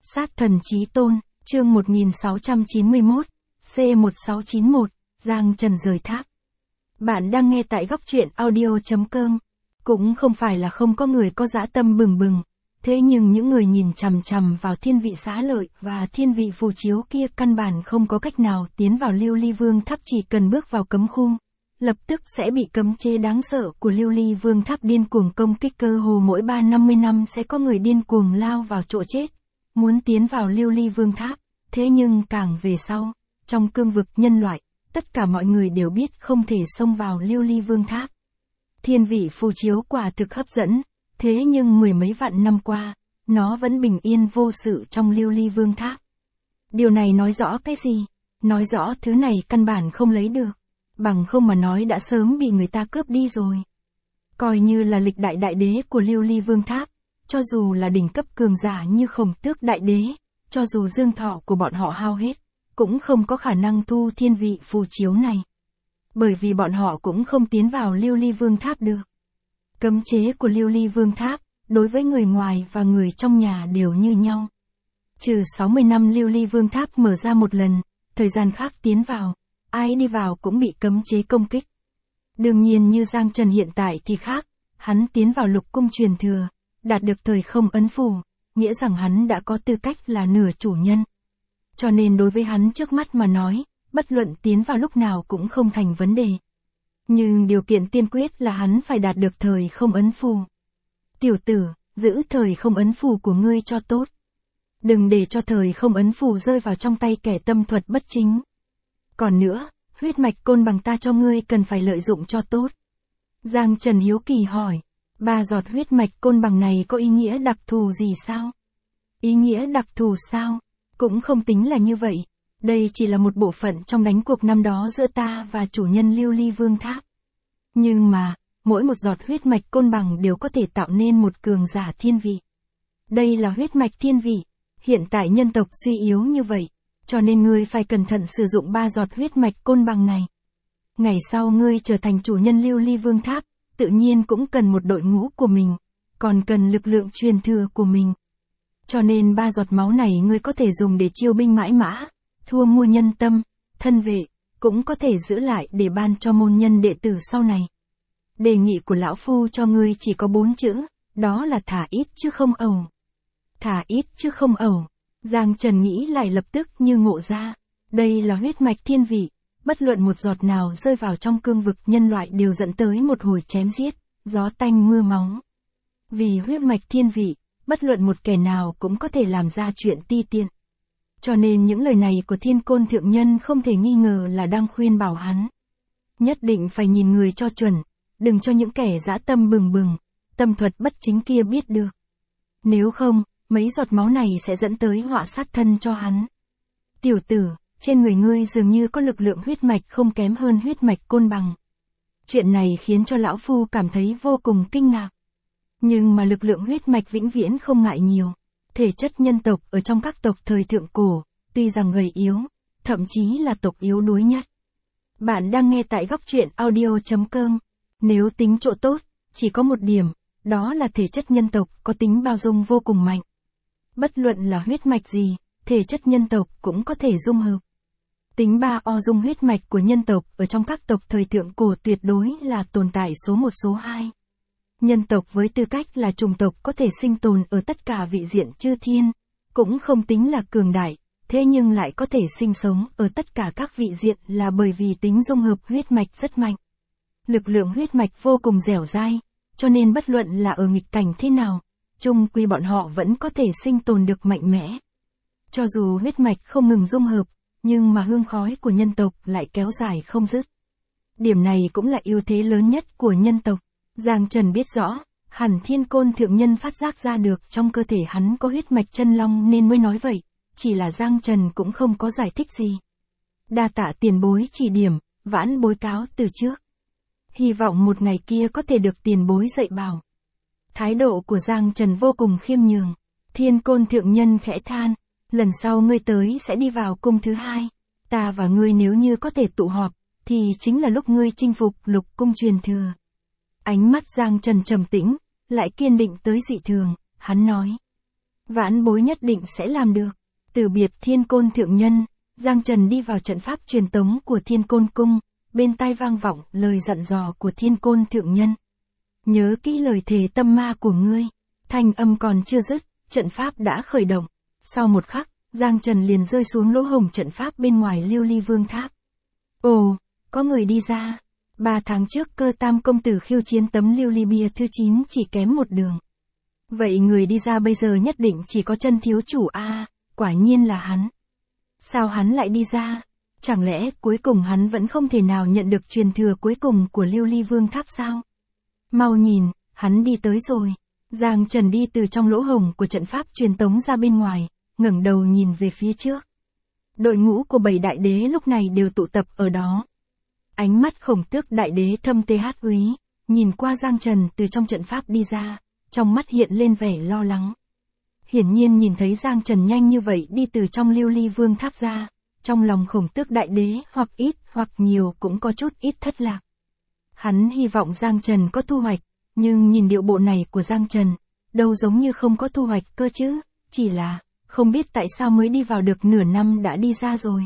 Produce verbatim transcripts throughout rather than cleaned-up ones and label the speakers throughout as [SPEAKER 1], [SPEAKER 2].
[SPEAKER 1] Sát thần chí tôn, chương một nghìn sáu trăm chín mươi mốt, C một sáu chín mốt, Giang Trần rời tháp. Bạn đang nghe tại góc truyện audio chấm com. Cũng không phải là không có người có dã tâm bừng bừng, thế nhưng những người nhìn chằm chằm vào thiên vị xá lợi và thiên vị phù chiếu kia căn bản không có cách nào tiến vào Lưu Ly Vương tháp, chỉ cần bước vào cấm khu, lập tức sẽ bị cấm chế đáng sợ của Lưu Ly Vương tháp điên cuồng công kích, cơ hồ mỗi ba năm mươi năm sẽ có người điên cuồng lao vào chỗ chết, muốn tiến vào Lưu Ly Vương tháp. Thế nhưng càng về sau, trong cương vực nhân loại, tất cả mọi người đều biết không thể xông vào Lưu Ly Vương tháp. Thiên vị phù chiếu quả thực hấp dẫn, thế nhưng mười mấy vạn năm qua, nó vẫn bình yên vô sự trong Lưu Ly Vương tháp. Điều này nói rõ cái gì? Nói rõ thứ này căn bản không lấy được, bằng không mà nói đã sớm bị người ta cướp đi rồi. Coi như là lịch đại đại đế của Lưu Ly Vương tháp, cho dù là đỉnh cấp cường giả như Khổng Tước đại đế, cho dù dương thọ của bọn họ hao hết, cũng không có khả năng thu thiên vị phù chiếu này. Bởi vì bọn họ cũng không tiến vào Lưu Ly Vương tháp được. Cấm chế của Lưu Ly Vương tháp, đối với người ngoài và người trong nhà đều như nhau. Trừ sáu mươi năm Lưu Ly Vương tháp mở ra một lần, thời gian khác tiến vào, ai đi vào cũng bị cấm chế công kích. Đương nhiên như Giang Trần hiện tại thì khác, hắn tiến vào lục cung truyền thừa, đạt được thời không ấn phù, nghĩa rằng hắn đã có tư cách là nửa chủ nhân. Cho nên đối với hắn trước mắt mà nói, bất luận tiến vào lúc nào cũng không thành vấn đề. Nhưng điều kiện tiên quyết là hắn phải đạt được thời không ấn phù. Tiểu tử, giữ thời không ấn phù của ngươi cho tốt. Đừng để cho thời không ấn phù rơi vào trong tay kẻ tâm thuật bất chính. Còn nữa, huyết mạch côn bằng ta cho ngươi cần phải lợi dụng cho tốt. Giang Trần hiếu kỳ hỏi, ba giọt huyết mạch côn bằng này có ý nghĩa đặc thù gì sao? Ý nghĩa đặc thù sao? Cũng không tính là như vậy. Đây chỉ là một bộ phận trong đánh cuộc năm đó giữa ta và chủ nhân Lưu Ly Vương tháp. Nhưng mà, mỗi một giọt huyết mạch côn bằng đều có thể tạo nên một cường giả thiên vị. Đây là huyết mạch thiên vị. Hiện tại nhân tộc suy yếu như vậy, cho nên ngươi phải cẩn thận sử dụng ba giọt huyết mạch côn bằng này. Ngày sau ngươi trở thành chủ nhân Lưu Ly Vương tháp, tự nhiên cũng cần một đội ngũ của mình, còn cần lực lượng truyền thừa của mình. Cho nên ba giọt máu này ngươi có thể dùng để chiêu binh mãi mã, thua mua nhân tâm, thân vệ, cũng có thể giữ lại để ban cho môn nhân đệ tử sau này. Đề nghị của lão phu cho ngươi chỉ có bốn chữ, đó là thả ít chứ không ẩu. Thả ít chứ không ẩu. Giang Trần nghĩ lại lập tức như ngộ ra. Đây là huyết mạch thiên vị, bất luận một giọt nào rơi vào trong cương vực nhân loại đều dẫn tới một hồi chém giết, gió tanh mưa máu. Vì huyết mạch thiên vị, bất luận một kẻ nào cũng có thể làm ra chuyện ti tiện. Cho nên những lời này của Thiên Côn Thượng Nhân không thể nghi ngờ là đang khuyên bảo hắn. Nhất định phải nhìn người cho chuẩn, đừng cho những kẻ dã tâm bừng bừng, tâm thuật bất chính kia biết được. Nếu không, mấy giọt máu này sẽ dẫn tới họa sát thân cho hắn. Tiểu tử, trên người ngươi dường như có lực lượng huyết mạch không kém hơn huyết mạch côn bằng. Chuyện này khiến cho lão phu cảm thấy vô cùng kinh ngạc. Nhưng mà lực lượng huyết mạch vĩnh viễn không ngại nhiều. Thể chất nhân tộc ở trong các tộc thời thượng cổ, tuy rằng gầy yếu, thậm chí là tộc yếu đuối nhất. Bạn đang nghe tại góc truyện audio chấm com. Nếu tính chỗ tốt, chỉ có một điểm, đó là thể chất nhân tộc có tính bao dung vô cùng mạnh. Bất luận là huyết mạch gì, thể chất nhân tộc cũng có thể dung hợp. Tính ba o dung huyết mạch của nhân tộc ở trong các tộc thời thượng cổ tuyệt đối là tồn tại số một số hai. Nhân tộc với tư cách là chủng tộc có thể sinh tồn ở tất cả vị diện chư thiên, cũng không tính là cường đại, thế nhưng lại có thể sinh sống ở tất cả các vị diện là bởi vì tính dung hợp huyết mạch rất mạnh. Lực lượng huyết mạch vô cùng dẻo dai, cho nên bất luận là ở nghịch cảnh thế nào, chung quy bọn họ vẫn có thể sinh tồn được mạnh mẽ. Cho dù huyết mạch không ngừng dung hợp, nhưng mà hương khói của nhân tộc lại kéo dài không dứt. Điểm này cũng là ưu thế lớn nhất của nhân tộc. Giang Trần biết rõ, hẳn Thiên Côn Thượng Nhân phát giác ra được trong cơ thể hắn có huyết mạch chân long nên mới nói vậy, chỉ là Giang Trần cũng không có giải thích gì. Đa tạ tiền bối chỉ điểm, vãn bối cáo từ trước. Hy vọng một ngày kia có thể được tiền bối dạy bảo. Thái độ của Giang Trần vô cùng khiêm nhường. Thiên Côn Thượng Nhân khẽ than, lần sau ngươi tới sẽ đi vào cung thứ hai. Ta và ngươi nếu như có thể tụ họp, thì chính là lúc ngươi chinh phục lục cung truyền thừa. Ánh mắt Giang Trần trầm tĩnh, lại kiên định tới dị thường, hắn nói. Vãn bối nhất định sẽ làm được. Từ biệt Thiên Côn thượng nhân, Giang Trần đi vào trận pháp truyền tống của Thiên Côn cung, bên tai vang vọng lời dặn dò của Thiên Côn thượng nhân. Nhớ kỹ lời thề tâm ma của ngươi. Thanh âm còn chưa dứt, trận pháp đã khởi động. Sau một khắc, Giang Trần liền rơi xuống lỗ hổng trận pháp bên ngoài Lưu Ly Vương Tháp. Ồ, có người đi ra. Ba tháng trước Cơ Tam công tử khiêu chiến tấm lưu ly bia thứ chín chỉ kém một đường. Vậy người đi ra bây giờ nhất định chỉ có Chân thiếu chủ a, à, quả nhiên là hắn. Sao hắn lại đi ra? Chẳng lẽ cuối cùng hắn vẫn không thể nào nhận được truyền thừa cuối cùng của Lưu Ly Vương Tháp sao? Mau nhìn, hắn đi tới rồi. Giang Trần đi từ trong lỗ hổng của trận pháp truyền tống ra bên ngoài, ngẩng đầu nhìn về phía trước. Đội ngũ của bảy đại đế lúc này đều tụ tập ở đó. Ánh mắt Khổng Tước đại đế thâm tê hát úy, nhìn qua Giang Trần từ trong trận pháp đi ra, trong mắt hiện lên vẻ lo lắng. Hiển nhiên nhìn thấy Giang Trần nhanh như vậy đi từ trong Lưu Ly Vương Tháp ra, trong lòng Khổng Tước đại đế hoặc ít hoặc nhiều cũng có chút ít thất lạc. Hắn hy vọng Giang Trần có thu hoạch, nhưng nhìn điệu bộ này của Giang Trần, đâu giống như không có thu hoạch cơ chứ, chỉ là, không biết tại sao mới đi vào được nửa năm đã đi ra rồi.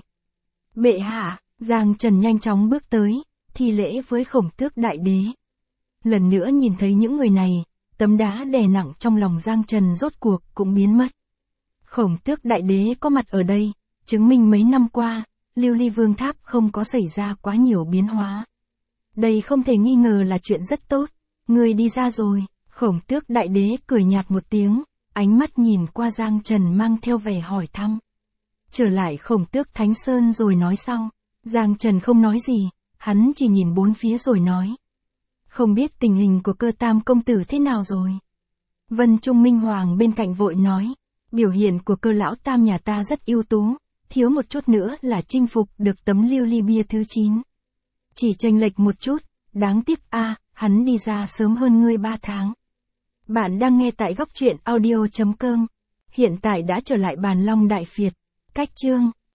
[SPEAKER 1] Bệ hạ, Giang Trần nhanh chóng bước tới, thi lễ với Khổng Tước đại đế. Lần nữa nhìn thấy những người này, tấm đá đè nặng trong lòng Giang Trần rốt cuộc cũng biến mất. Khổng Tước đại đế có mặt ở đây, chứng minh mấy năm qua, Lưu Ly Vương Tháp không có xảy ra quá nhiều biến hóa. Đây không thể nghi ngờ là chuyện rất tốt. Người đi ra rồi. Khổng Tước đại đế cười nhạt một tiếng, ánh mắt nhìn qua Giang Trần mang theo vẻ hỏi thăm. Trở lại Khổng Tước Thánh Sơn rồi nói sau. Giang Trần không nói gì, hắn chỉ nhìn bốn phía rồi nói. Không biết tình hình của Cơ Tam công tử thế nào rồi? Vân Trung Minh Hoàng bên cạnh vội nói. Biểu hiện của Cơ lão tam nhà ta rất ưu tú, thiếu một chút nữa là chinh phục được tấm lưu ly bia thứ chín. Chỉ chênh lệch một chút, đáng tiếc a, à, hắn đi ra sớm hơn ngươi ba tháng. Bạn đang nghe tại góc truyện audio chấm com. Hiện tại đã trở lại bàn Long Đại Việt. Cách chương